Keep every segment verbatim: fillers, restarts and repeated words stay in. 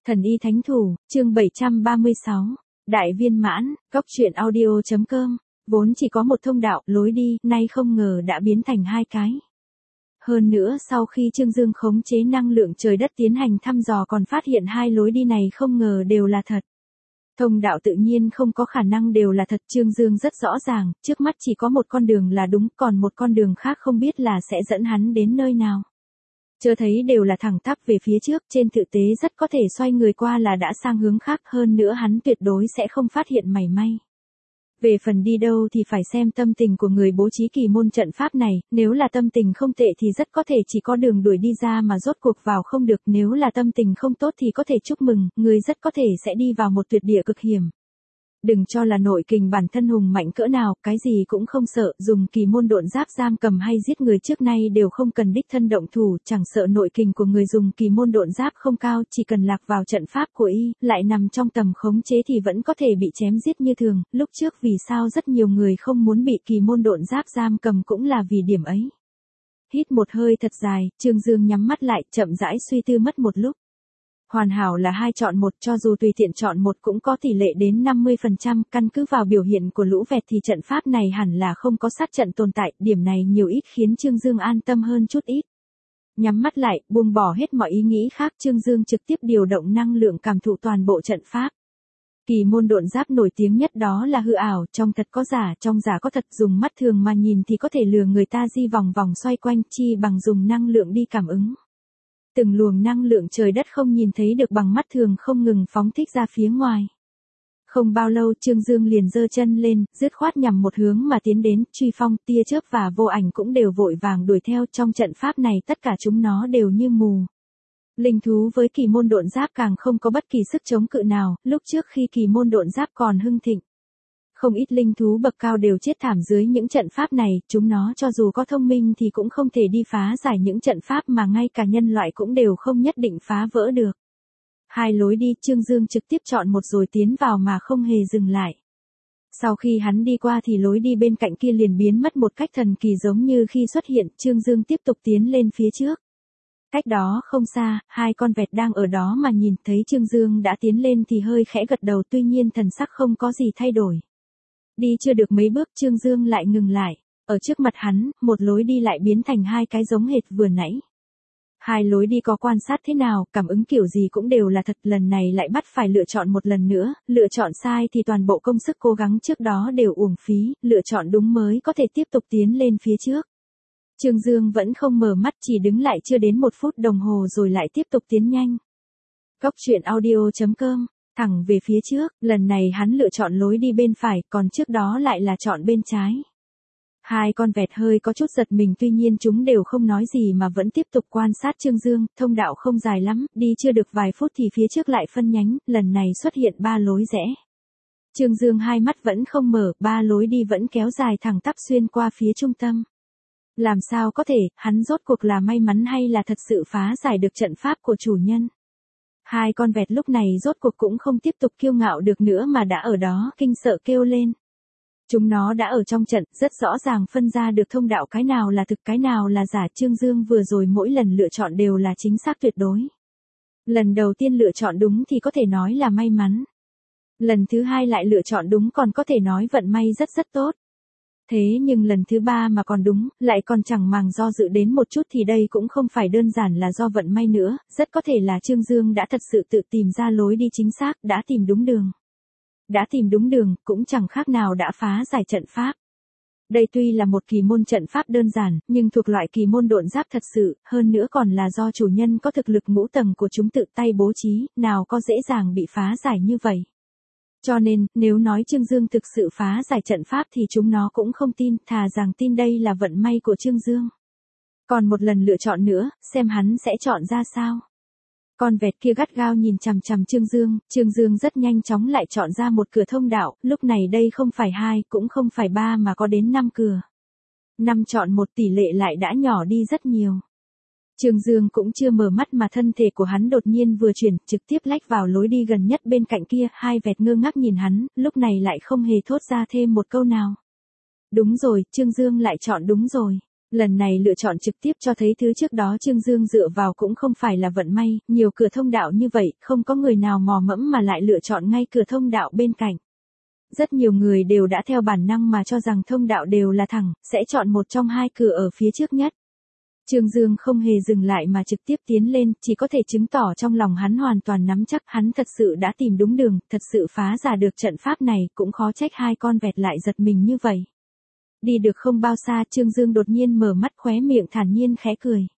Thần y thánh thủ, chương bảy trăm ba mươi sáu. Đại viên mãn, góc truyện audio.com. Vốn chỉ có một thông đạo, lối đi, nay không ngờ đã biến thành hai cái. Hơn nữa sau khi Trương Dương khống chế năng lượng trời đất tiến hành thăm dò còn phát hiện hai lối đi này không ngờ đều là thật. Thông đạo tự nhiên không có khả năng đều là thật, Trương Dương rất rõ ràng, trước mắt chỉ có một con đường là đúng, còn một con đường khác không biết là sẽ dẫn hắn đến nơi nào. Chưa thấy đều là thẳng tắp về phía trước, trên thực tế rất có thể xoay người qua là đã sang hướng khác, hơn nữa hắn tuyệt đối sẽ không phát hiện mảy may. Về phần đi đâu thì phải xem tâm tình của người bố trí kỳ môn trận pháp này, nếu là tâm tình không tệ thì rất có thể chỉ có đường đuổi đi ra mà rốt cuộc vào không được, nếu là tâm tình không tốt thì có thể chúc mừng, người rất có thể sẽ đi vào một tuyệt địa cực hiểm. Đừng cho là nội kình bản thân hùng mạnh cỡ nào, cái gì cũng không sợ, dùng kỳ môn độn giáp giam cầm hay giết người trước nay đều không cần đích thân động thủ, chẳng sợ nội kình của người dùng kỳ môn độn giáp không cao, chỉ cần lạc vào trận pháp của y, lại nằm trong tầm khống chế thì vẫn có thể bị chém giết như thường. Lúc trước vì sao rất nhiều người không muốn bị kỳ môn độn giáp giam cầm cũng là vì điểm ấy. Hít một hơi thật dài, Trương Dương nhắm mắt lại, chậm rãi suy tư mất một lúc. Hoàn hảo là hai chọn một, cho dù tùy tiện chọn một cũng có tỷ lệ đến năm mươi phần trăm, căn cứ vào biểu hiện của lũ vẹt thì trận pháp này hẳn là không có sát trận tồn tại, điểm này nhiều ít khiến Trương Dương an tâm hơn chút ít. Nhắm mắt lại, buông bỏ hết mọi ý nghĩ khác, Trương Dương trực tiếp điều động năng lượng cảm thụ toàn bộ trận pháp. Kỳ môn độn giáp nổi tiếng nhất đó là hư ảo, trong thật có giả, trong giả có thật, dùng mắt thường mà nhìn thì có thể lừa người ta di vòng vòng xoay quanh, chi bằng dùng năng lượng đi cảm ứng. Từng luồng năng lượng trời đất không nhìn thấy được bằng mắt thường không ngừng phóng thích ra phía ngoài. Không bao lâu Trương Dương liền giơ chân lên, dứt khoát nhằm một hướng mà tiến đến, truy phong, tia chớp và vô ảnh cũng đều vội vàng đuổi theo, trong trận pháp này tất cả chúng nó đều như mù. Linh thú với kỳ môn độn giáp càng không có bất kỳ sức chống cự nào, lúc trước khi kỳ môn độn giáp còn hưng thịnh. Không ít linh thú bậc cao đều chết thảm dưới những trận pháp này, chúng nó cho dù có thông minh thì cũng không thể đi phá giải những trận pháp mà ngay cả nhân loại cũng đều không nhất định phá vỡ được. Hai lối đi, Trương Dương trực tiếp chọn một rồi tiến vào mà không hề dừng lại. Sau khi hắn đi qua thì lối đi bên cạnh kia liền biến mất một cách thần kỳ giống như khi xuất hiện, Trương Dương tiếp tục tiến lên phía trước. Cách đó không xa, hai con vẹt đang ở đó mà nhìn thấy Trương Dương đã tiến lên thì hơi khẽ gật đầu, tuy nhiên thần sắc không có gì thay đổi. Đi chưa được mấy bước Trương Dương lại ngừng lại, ở trước mặt hắn, một lối đi lại biến thành hai cái giống hệt vừa nãy. Hai lối đi có quan sát thế nào, cảm ứng kiểu gì cũng đều là thật, lần này lại bắt phải lựa chọn một lần nữa, lựa chọn sai thì toàn bộ công sức cố gắng trước đó đều uổng phí, lựa chọn đúng mới có thể tiếp tục tiến lên phía trước. Trương Dương vẫn không mở mắt, chỉ đứng lại chưa đến một phút đồng hồ rồi lại tiếp tục tiến nhanh. Góc truyện audio.com. Thẳng về phía trước, lần này hắn lựa chọn lối đi bên phải, còn trước đó lại là chọn bên trái. Hai con vẹt hơi có chút giật mình, tuy nhiên chúng đều không nói gì mà vẫn tiếp tục quan sát Trương Dương, thông đạo không dài lắm, đi chưa được vài phút thì phía trước lại phân nhánh, lần này xuất hiện ba lối rẽ. Trương Dương hai mắt vẫn không mở, ba lối đi vẫn kéo dài thẳng tắp xuyên qua phía trung tâm. Làm sao có thể, hắn rốt cuộc là may mắn hay là thật sự phá giải được trận pháp của chủ nhân? Hai con vẹt lúc này rốt cuộc cũng không tiếp tục kiêu ngạo được nữa mà đã ở đó kinh sợ kêu lên. Chúng nó đã ở trong trận, rất rõ ràng phân ra được thông đạo cái nào là thực cái nào là giả. Trương Dương vừa rồi mỗi lần lựa chọn đều là chính xác tuyệt đối. Lần đầu tiên lựa chọn đúng thì có thể nói là may mắn. Lần thứ hai lại lựa chọn đúng còn có thể nói vận may rất rất tốt. Thế nhưng lần thứ ba mà còn đúng, lại còn chẳng màng do dự đến một chút thì đây cũng không phải đơn giản là do vận may nữa, rất có thể là Trương Dương đã thật sự tự tìm ra lối đi chính xác, đã tìm đúng đường. Đã tìm đúng đường, cũng chẳng khác nào đã phá giải trận pháp. Đây tuy là một kỳ môn trận pháp đơn giản, nhưng thuộc loại kỳ môn độn giáp thật sự, hơn nữa còn là do chủ nhân có thực lực ngũ tầng của chúng tự tay bố trí, nào có dễ dàng bị phá giải như vậy. Cho nên, nếu nói Trương Dương thực sự phá giải trận pháp thì chúng nó cũng không tin, thà rằng tin đây là vận may của Trương Dương. Còn một lần lựa chọn nữa, xem hắn sẽ chọn ra sao. Con vẹt kia gắt gao nhìn chằm chằm Trương Dương, Trương Dương rất nhanh chóng lại chọn ra một cửa thông đạo, lúc này đây không phải hai, cũng không phải ba mà có đến năm cửa. Năm chọn một, tỷ lệ lại đã nhỏ đi rất nhiều. Trương Dương cũng chưa mở mắt mà thân thể của hắn đột nhiên vừa chuyển, trực tiếp lách vào lối đi gần nhất bên cạnh kia, hai vẹt ngơ ngác nhìn hắn, lúc này lại không hề thốt ra thêm một câu nào. Đúng rồi, Trương Dương lại chọn đúng rồi. Lần này lựa chọn trực tiếp cho thấy thứ trước đó Trương Dương dựa vào cũng không phải là vận may, nhiều cửa thông đạo như vậy, không có người nào mò mẫm mà lại lựa chọn ngay cửa thông đạo bên cạnh. Rất nhiều người đều đã theo bản năng mà cho rằng thông đạo đều là thẳng, sẽ chọn một trong hai cửa ở phía trước nhất. Trương Dương không hề dừng lại mà trực tiếp tiến lên, chỉ có thể chứng tỏ trong lòng hắn hoàn toàn nắm chắc hắn thật sự đã tìm đúng đường, thật sự phá giả được trận pháp này, cũng khó trách hai con vẹt lại giật mình như vậy. Đi được không bao xa Trương Dương đột nhiên mở mắt khóe miệng thản nhiên khẽ cười.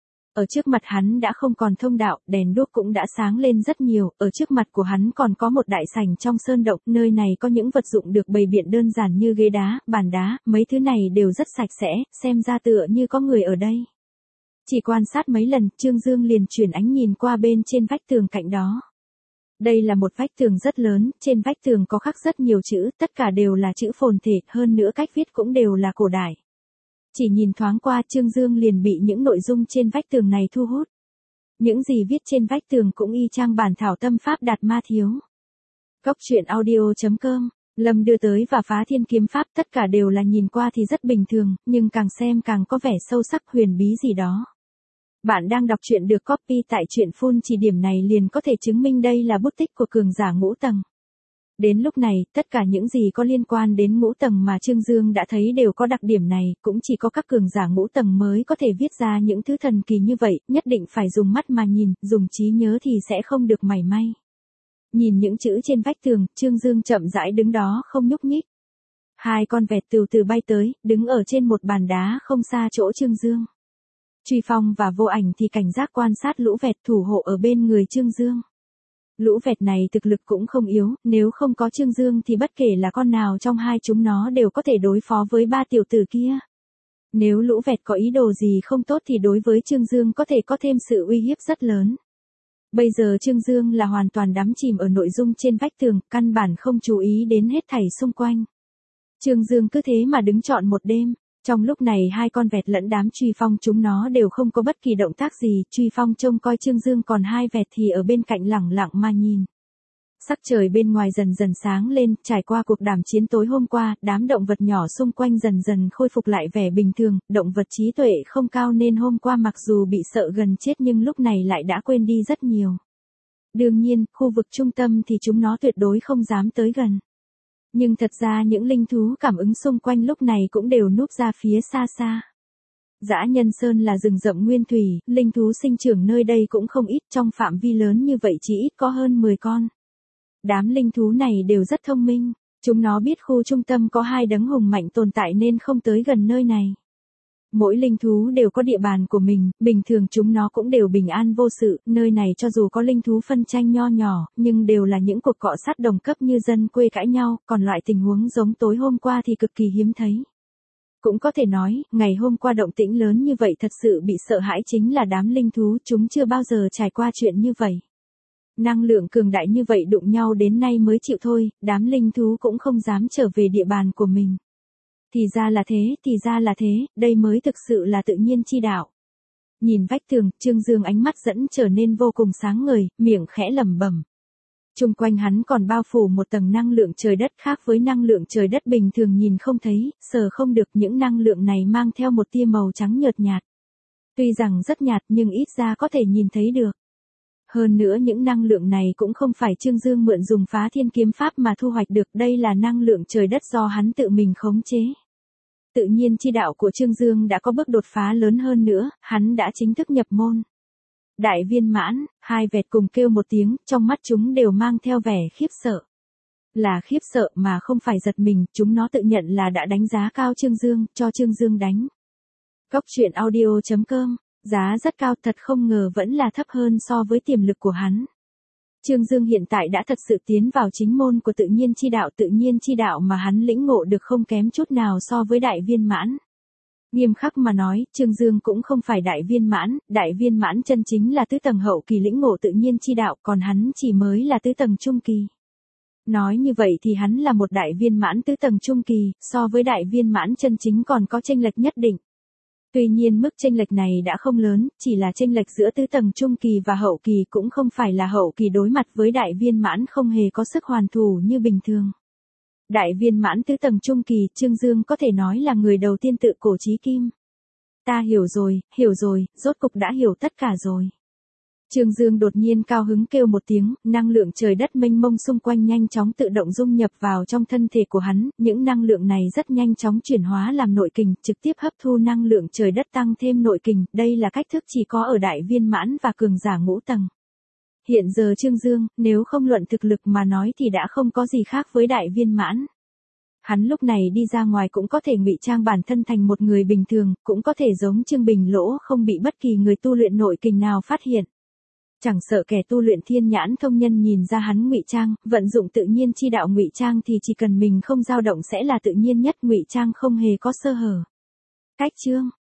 Ở trước mặt hắn đã không còn thông đạo, đèn đuốc cũng đã sáng lên rất nhiều, ở trước mặt của hắn còn có một đại sảnh trong sơn động, nơi này có những vật dụng được bày biện đơn giản như ghế đá, bàn đá, mấy thứ này đều rất sạch sẽ, xem ra tựa như có người ở đây. Chỉ quan sát mấy lần, Trương Dương liền chuyển ánh nhìn qua bên trên vách tường cạnh đó. Đây là một vách tường rất lớn, trên vách tường có khắc rất nhiều chữ, tất cả đều là chữ phồn thể, hơn nữa cách viết cũng đều là cổ đại. Chỉ nhìn thoáng qua Trương Dương liền bị những nội dung trên vách tường này thu hút. Những gì viết trên vách tường cũng y chang bản thảo tâm pháp Đạt Ma Thiếu. Cốc truyện audio chấm com, Lâm đưa tới và phá thiên kiếm pháp tất cả đều là nhìn qua thì rất bình thường, nhưng càng xem càng có vẻ sâu sắc huyền bí gì đó. Bạn đang đọc truyện được copy tại truyện phun chỉ điểm này liền có thể chứng minh đây là bút tích của cường giả ngũ tầng. Đến lúc này, tất cả những gì có liên quan đến ngũ tầng mà Trương Dương đã thấy đều có đặc điểm này, cũng chỉ có các cường giả ngũ tầng mới có thể viết ra những thứ thần kỳ như vậy, nhất định phải dùng mắt mà nhìn, dùng trí nhớ thì sẽ không được mảy may. Nhìn những chữ trên vách tường, Trương Dương chậm rãi đứng đó không nhúc nhích. Hai con vẹt từ từ bay tới, đứng ở trên một bàn đá không xa chỗ Trương Dương. Truy Phong và Vô Ảnh thì cảnh giác quan sát lũ vẹt thủ hộ ở bên người Trương Dương. Lũ vẹt này thực lực cũng không yếu, nếu không có Trương Dương thì bất kể là con nào trong hai chúng nó đều có thể đối phó với ba tiểu tử kia. Nếu lũ vẹt có ý đồ gì không tốt thì đối với Trương Dương có thể có thêm sự uy hiếp rất lớn. Bây giờ Trương Dương là hoàn toàn đắm chìm ở nội dung trên vách tường, căn bản không chú ý đến hết thảy xung quanh. Trương Dương cứ thế mà đứng trọn một đêm. Trong lúc này hai con vẹt lẫn đám Truy Phong chúng nó đều không có bất kỳ động tác gì, Truy Phong trông coi Trương Dương còn hai vẹt thì ở bên cạnh lẳng lặng mà nhìn. Sắc trời bên ngoài dần dần sáng lên, trải qua cuộc đàm chiến tối hôm qua, đám động vật nhỏ xung quanh dần dần khôi phục lại vẻ bình thường, động vật trí tuệ không cao nên hôm qua mặc dù bị sợ gần chết nhưng lúc này lại đã quên đi rất nhiều. Đương nhiên, khu vực trung tâm thì chúng nó tuyệt đối không dám tới gần. Nhưng thật ra những linh thú cảm ứng xung quanh lúc này cũng đều núp ra phía xa xa. Dã Nhân Sơn là rừng rậm nguyên thủy, linh thú sinh trưởng nơi đây cũng không ít, trong phạm vi lớn như vậy chỉ ít có hơn mười con. Đám linh thú này đều rất thông minh, chúng nó biết khu trung tâm có hai đấng hùng mạnh tồn tại nên không tới gần nơi này. Mỗi linh thú đều có địa bàn của mình, bình thường chúng nó cũng đều bình an vô sự, nơi này cho dù có linh thú phân tranh nho nhỏ, nhưng đều là những cuộc cọ sát đồng cấp như dân quê cãi nhau, còn loại tình huống giống tối hôm qua thì cực kỳ hiếm thấy. Cũng có thể nói, ngày hôm qua động tĩnh lớn như vậy thật sự bị sợ hãi chính là đám linh thú, chúng chưa bao giờ trải qua chuyện như vậy. Năng lượng cường đại như vậy đụng nhau đến nay mới chịu thôi, đám linh thú cũng không dám trở về địa bàn của mình. Thì ra là thế, thì ra là thế, đây mới thực sự là tự nhiên chi đạo. Nhìn vách tường, Trương Dương ánh mắt dẫn trở nên vô cùng sáng ngời, miệng khẽ lẩm bẩm. Trung quanh hắn còn bao phủ một tầng năng lượng trời đất khác với năng lượng trời đất bình thường nhìn không thấy, sờ không được, những năng lượng này mang theo một tia màu trắng nhợt nhạt. Tuy rằng rất nhạt nhưng ít ra có thể nhìn thấy được. Hơn nữa những năng lượng này cũng không phải Trương Dương mượn dùng phá thiên kiếm pháp mà thu hoạch được, đây là năng lượng trời đất do hắn tự mình khống chế. Tự nhiên chi đạo của Trương Dương đã có bước đột phá lớn hơn nữa, hắn đã chính thức nhập môn. Đại viên mãn, hai vẹt cùng kêu một tiếng, trong mắt chúng đều mang theo vẻ khiếp sợ. Là khiếp sợ mà không phải giật mình, chúng nó tự nhận là đã đánh giá cao Trương Dương, cho Trương Dương đánh. Cốc truyện audio chấm com, giá rất cao, thật không ngờ vẫn là thấp hơn so với tiềm lực của hắn. Trương Dương hiện tại đã thật sự tiến vào chính môn của tự nhiên chi đạo, tự nhiên chi đạo mà hắn lĩnh ngộ được không kém chút nào so với đại viên mãn. Nghiêm khắc mà nói, Trương Dương cũng không phải đại viên mãn, đại viên mãn chân chính là tứ tầng hậu kỳ lĩnh ngộ tự nhiên chi đạo, còn hắn chỉ mới là tứ tầng trung kỳ. Nói như vậy thì hắn là một đại viên mãn tứ tầng trung kỳ, so với đại viên mãn chân chính còn có chênh lệch nhất định. Tuy nhiên mức chênh lệch này đã không lớn, chỉ là chênh lệch giữa tứ tầng trung kỳ và hậu kỳ, cũng không phải là hậu kỳ đối mặt với đại viên mãn không hề có sức hoàn thủ như bình thường. Đại viên mãn tứ tầng trung kỳ, Trương Dương có thể nói là người đầu tiên tự cổ chí kim. Ta hiểu rồi, hiểu rồi, rốt cục đã hiểu tất cả rồi. Trương Dương đột nhiên cao hứng kêu một tiếng, năng lượng trời đất mênh mông xung quanh nhanh chóng tự động dung nhập vào trong thân thể của hắn, những năng lượng này rất nhanh chóng chuyển hóa làm nội kình, trực tiếp hấp thu năng lượng trời đất tăng thêm nội kình, đây là cách thức chỉ có ở đại viên mãn và cường giả ngũ tầng. Hiện giờ Trương Dương, nếu không luận thực lực mà nói thì đã không có gì khác với đại viên mãn. Hắn lúc này đi ra ngoài cũng có thể ngụy trang bản thân thành một người bình thường, cũng có thể giống Trương Bình Lỗ không bị bất kỳ người tu luyện nội kình nào phát hiện. Chẳng sợ kẻ tu luyện thiên nhãn thông nhân nhìn ra hắn ngụy trang, vận dụng tự nhiên chi đạo ngụy trang thì chỉ cần mình không dao động sẽ là tự nhiên nhất, ngụy trang không hề có sơ hở. Cách chương